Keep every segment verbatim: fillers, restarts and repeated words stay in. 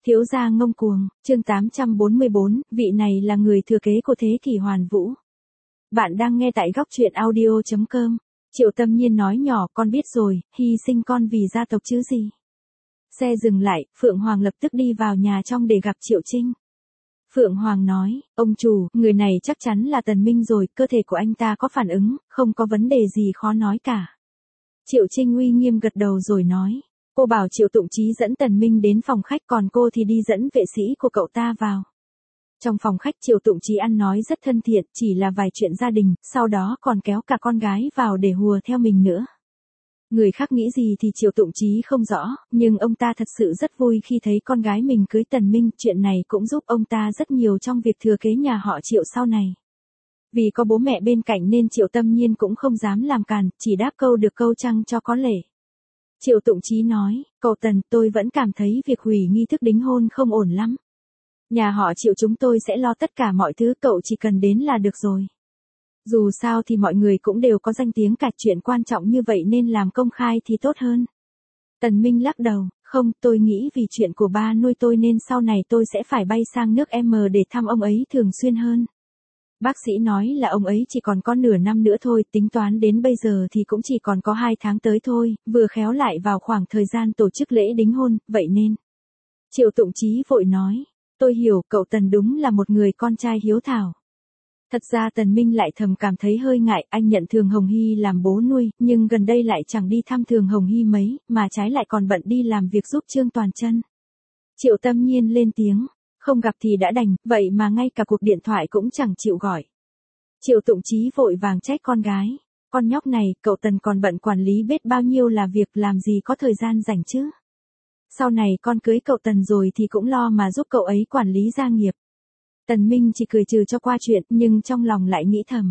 Thiếu gia ngông cuồng, chương tám trăm bốn mươi bốn, vị này là người thừa kế của thế kỷ Hoàn Vũ. Bạn đang nghe tại góc truyện audio chấm com. Triệu Tâm Nhiên nói nhỏ, con biết rồi, hy sinh con vì gia tộc chứ gì. Xe dừng lại, Phượng Hoàng lập tức đi vào nhà trong để gặp Triệu Trinh. Phượng Hoàng nói, ông chủ, người này chắc chắn là Tần Minh rồi, cơ thể của anh ta có phản ứng, không có vấn đề gì khó nói cả. Triệu Trinh uy nghiêm gật đầu rồi nói. Cô bảo Triệu Tụng Chí dẫn Tần Minh đến phòng khách, còn cô thì đi dẫn vệ sĩ của cậu ta vào. Trong phòng khách Triệu Tụng Chí ăn nói rất thân thiện, chỉ là vài chuyện gia đình, sau đó còn kéo cả con gái vào để hùa theo mình nữa. Người khác nghĩ gì thì Triệu Tụng Chí không rõ, nhưng ông ta thật sự rất vui khi thấy con gái mình cưới Tần Minh, chuyện này cũng giúp ông ta rất nhiều trong việc thừa kế nhà họ Triệu sau này. Vì có bố mẹ bên cạnh nên Triệu Tâm Nhiên cũng không dám làm càn, chỉ đáp câu được câu chăng cho có lệ. Triệu Tụng Chí nói, cậu Tần, tôi vẫn cảm thấy việc hủy nghi thức đính hôn không ổn lắm. Nhà họ Triệu chúng tôi sẽ lo tất cả mọi thứ, cậu chỉ cần đến là được rồi. Dù sao thì mọi người cũng đều có danh tiếng cả, chuyện quan trọng như vậy nên làm công khai thì tốt hơn. Tần Minh lắc đầu, không, tôi nghĩ vì chuyện của ba nuôi tôi nên sau này tôi sẽ phải bay sang nước M để thăm ông ấy thường xuyên hơn. Bác sĩ nói là ông ấy chỉ còn có nửa năm nữa thôi, tính toán đến bây giờ thì cũng chỉ còn có hai tháng tới thôi, vừa khéo lại vào khoảng thời gian tổ chức lễ đính hôn, vậy nên. Triệu Tụng Chí vội nói, tôi hiểu, cậu Tần đúng là một người con trai hiếu thảo. Thật ra Tần Minh lại thầm cảm thấy hơi ngại, anh nhận Thường Hồng Hy làm bố nuôi, nhưng gần đây lại chẳng đi thăm Thường Hồng Hy mấy, mà trái lại còn bận đi làm việc giúp Trương Toàn Chân. Triệu Tâm Nhiên lên tiếng. Không gặp thì đã đành, vậy mà ngay cả cuộc điện thoại cũng chẳng chịu gọi. Triệu Tụng Chí vội vàng trách con gái. Con nhóc này, cậu Tần còn bận quản lý biết bao nhiêu là việc, làm gì có thời gian rảnh chứ. Sau này con cưới cậu Tần rồi thì cũng lo mà giúp cậu ấy quản lý gia nghiệp. Tần Minh chỉ cười trừ cho qua chuyện, nhưng trong lòng lại nghĩ thầm.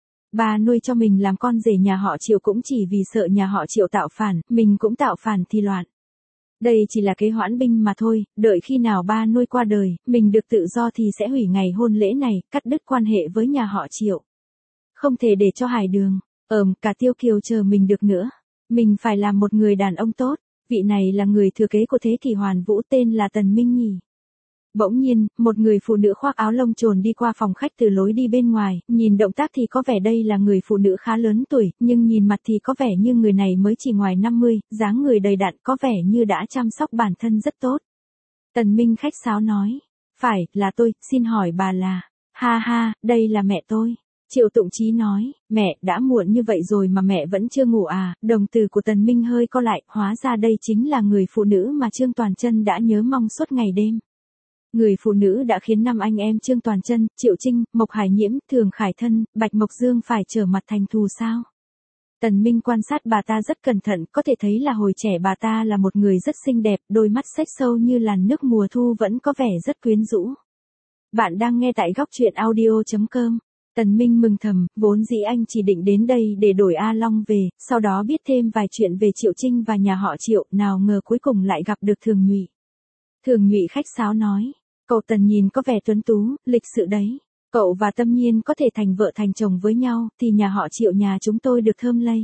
Bà nuôi cho mình làm con rể nhà họ Triệu cũng chỉ vì sợ nhà họ Triệu tạo phản, mình cũng tạo phản thì loạn. Đây chỉ là kế hoãn binh mà thôi, đợi khi nào ba nuôi qua đời, mình được tự do thì sẽ hủy ngày hôn lễ này, cắt đứt quan hệ với nhà họ Triệu. Không thể để cho Hải Đường, ờm, cả Tiêu Kiều chờ mình được nữa. Mình phải làm một người đàn ông tốt, vị này là người thừa kế của thế kỷ Hoàn Vũ, tên là Tần Minh nhỉ. Bỗng nhiên, một người phụ nữ khoác áo lông trồn đi qua phòng khách từ lối đi bên ngoài, nhìn động tác thì có vẻ đây là người phụ nữ khá lớn tuổi, nhưng nhìn mặt thì có vẻ như người này mới chỉ ngoài năm mươi, dáng người đầy đặn, có vẻ như đã chăm sóc bản thân rất tốt. Tần Minh khách sáo nói, phải, là tôi, xin hỏi bà là, ha ha, đây là mẹ tôi. Triệu Tụng Chí nói, mẹ, đã muộn như vậy rồi mà mẹ vẫn chưa ngủ à, đồng tử của Tần Minh hơi co lại, hóa ra đây chính là người phụ nữ mà Trương Toàn Chân đã nhớ mong suốt ngày đêm. Người phụ nữ đã khiến năm anh em Trương Toàn Chân, Triệu Trinh, Mộc Hải Nhiễm, Thường Khải Thân, Bạch Mộc Dương phải trở mặt thành thù sao? Tần Minh quan sát bà ta rất cẩn thận, có thể thấy là hồi trẻ bà ta là một người rất xinh đẹp, đôi mắt xếch sâu như làn nước mùa thu vẫn có vẻ rất quyến rũ. Bạn đang nghe tại góc truyện audio chấm com. Tần Minh mừng thầm, vốn dĩ anh chỉ định đến đây để đổi A Long về, sau đó biết thêm vài chuyện về Triệu Trinh và nhà họ Triệu, nào ngờ cuối cùng lại gặp được Thường Nhụy. Thường Nhụy khách sáo nói, cậu Tần nhìn có vẻ tuấn tú, lịch sự đấy. Cậu và Tâm Nhiên có thể thành vợ thành chồng với nhau, thì nhà họ Triệu nhà chúng tôi được thơm lây.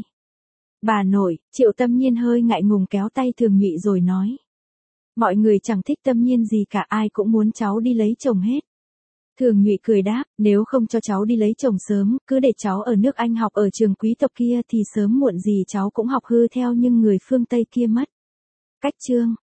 Bà nội, Triệu Tâm Nhiên hơi ngại ngùng kéo tay Thường Nhụy rồi nói. Mọi người chẳng thích Tâm Nhiên gì cả, ai cũng muốn cháu đi lấy chồng hết. Thường Nhụy cười đáp, nếu không cho cháu đi lấy chồng sớm, cứ để cháu ở nước Anh học ở trường quý tộc kia thì sớm muộn gì cháu cũng học hư theo nhưng người phương Tây kia mất. Cách chương.